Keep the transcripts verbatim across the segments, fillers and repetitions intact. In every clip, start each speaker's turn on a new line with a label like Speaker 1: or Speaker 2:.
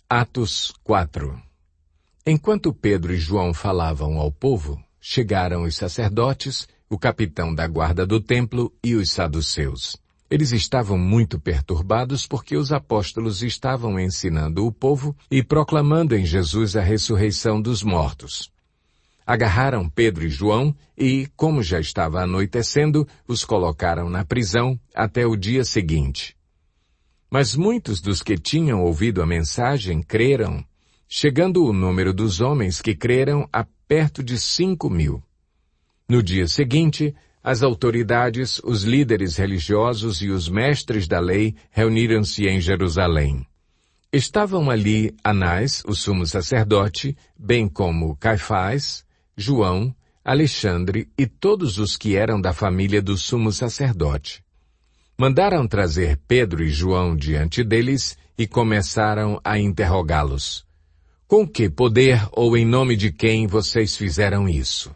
Speaker 1: Atos quatro. Enquanto Pedro e João falavam ao povo, chegaram os sacerdotes, o capitão da guarda do templo e os saduceus. Eles estavam muito perturbados porque os apóstolos estavam ensinando o povo e proclamando em Jesus a ressurreição dos mortos. Agarraram Pedro e João e, como já estava anoitecendo, os colocaram na prisão até o dia seguinte. Mas muitos dos que tinham ouvido a mensagem creram, chegando o número dos homens que creram a perto de cinco mil. No dia seguinte, as autoridades, os líderes religiosos e os mestres da lei reuniram-se em Jerusalém. Estavam ali Anás, o sumo sacerdote, bem como Caifás, João, Alexandre e todos os que eram da família do sumo sacerdote. Mandaram trazer Pedro e João diante deles e começaram a interrogá-los. Com que poder ou em nome de quem vocês fizeram isso?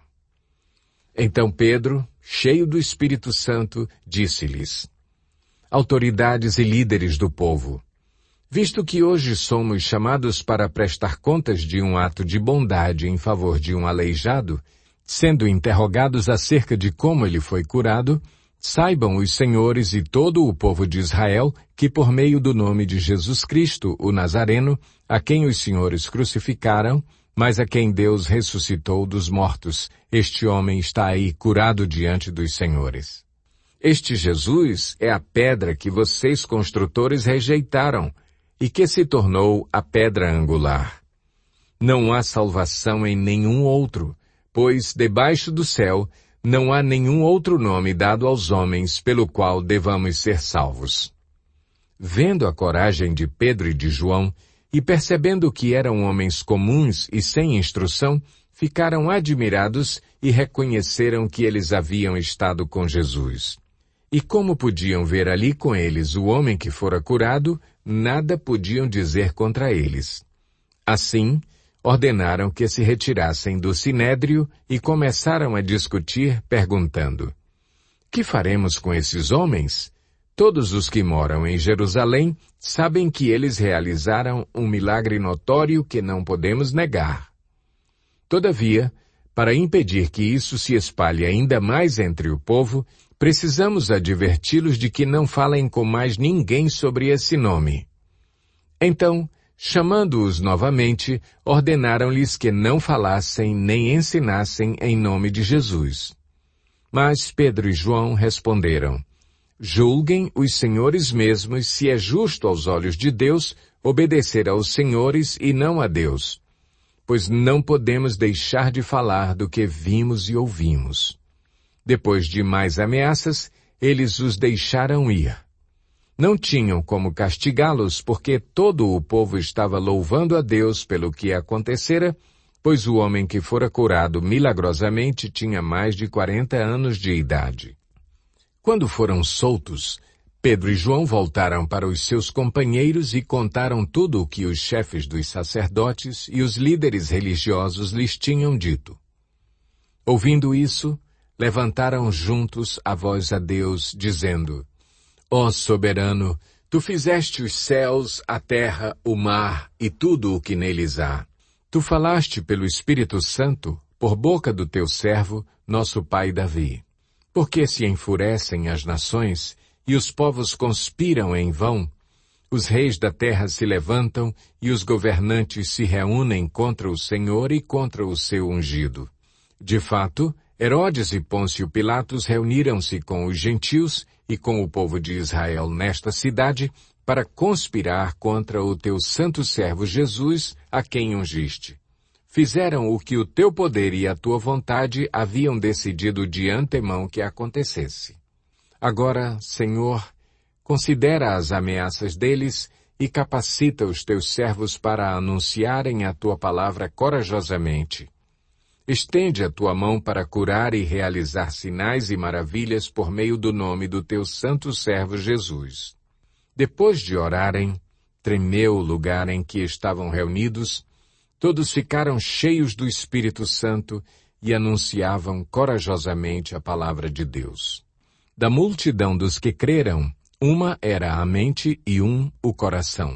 Speaker 1: Então Pedro, cheio do Espírito Santo, disse-lhes: Autoridades e líderes do povo, visto que hoje somos chamados para prestar contas de um ato de bondade em favor de um aleijado, sendo interrogados acerca de como ele foi curado, saibam os senhores e todo o povo de Israel que por meio do nome de Jesus Cristo, o Nazareno, a quem os senhores crucificaram, mas a quem Deus ressuscitou dos mortos, este homem está aí curado diante dos senhores. Este Jesus é a pedra que vocês construtores rejeitaram e que se tornou a pedra angular. Não há salvação em nenhum outro, pois debaixo do céu não há nenhum outro nome dado aos homens pelo qual devamos ser salvos. Vendo a coragem de Pedro e de João, e percebendo que eram homens comuns e sem instrução, ficaram admirados e reconheceram que eles haviam estado com Jesus. E como podiam ver ali com eles o homem que fora curado, nada podiam dizer contra eles. Assim, ordenaram que se retirassem do sinédrio e começaram a discutir, perguntando: Que faremos com esses homens? Todos os que moram em Jerusalém sabem que eles realizaram um milagre notório que não podemos negar. Todavia, para impedir que isso se espalhe ainda mais entre o povo, precisamos adverti-los de que não falem com mais ninguém sobre esse nome. Então, chamando-os novamente, ordenaram-lhes que não falassem nem ensinassem em nome de Jesus. Mas Pedro e João responderam: Julguem os senhores mesmos se é justo aos olhos de Deus obedecer aos senhores e não a Deus, pois não podemos deixar de falar do que vimos e ouvimos. Depois de mais ameaças, eles os deixaram ir. Não tinham como castigá-los porque todo o povo estava louvando a Deus pelo que acontecera, pois o homem que fora curado milagrosamente tinha mais de quarenta anos de idade. Quando foram soltos, Pedro e João voltaram para os seus companheiros e contaram tudo o que os chefes dos sacerdotes e os líderes religiosos lhes tinham dito. Ouvindo isso, levantaram juntos a voz a Deus, dizendo: Ó soberano, tu fizeste os céus, a terra, o mar e tudo o que neles há. Tu falaste pelo Espírito Santo, por boca do teu servo, nosso pai Davi. Porque se enfurecem as nações e os povos conspiram em vão, os reis da terra se levantam e os governantes se reúnem contra o Senhor e contra o seu ungido. De fato, Herodes e Pôncio Pilatos reuniram-se com os gentios e com o povo de Israel nesta cidade para conspirar contra o teu santo servo Jesus, a quem ungiste. Fizeram o que o teu poder e a tua vontade haviam decidido de antemão que acontecesse. Agora, Senhor, considera as ameaças deles e capacita os teus servos para anunciarem a tua palavra corajosamente. Estende a tua mão para curar e realizar sinais e maravilhas por meio do nome do teu santo servo Jesus. Depois de orarem, tremeu o lugar em que estavam reunidos. Todos ficaram cheios do Espírito Santo e anunciavam corajosamente a palavra de Deus. Da multidão dos que creram, uma era a mente e um o coração.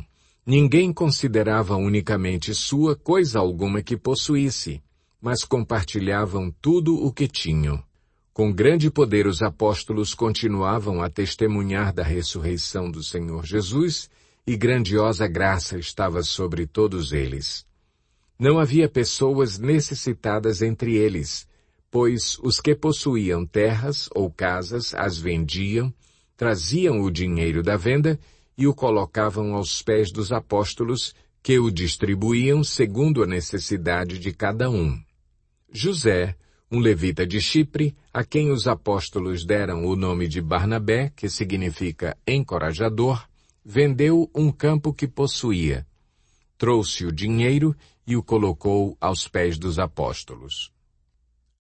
Speaker 1: Ninguém considerava unicamente sua coisa alguma que possuísse, mas compartilhavam tudo o que tinham. Com grande poder os apóstolos continuavam a testemunhar da ressurreição do Senhor Jesus, e grandiosa graça estava sobre todos eles. Não havia pessoas necessitadas entre eles, pois os que possuíam terras ou casas as vendiam, traziam o dinheiro da venda e o colocavam aos pés dos apóstolos, que o distribuíam segundo a necessidade de cada um. José, um levita de Chipre, a quem os apóstolos deram o nome de Barnabé, que significa encorajador, vendeu um campo que possuía. Trouxe o dinheiro e o colocou aos pés dos apóstolos.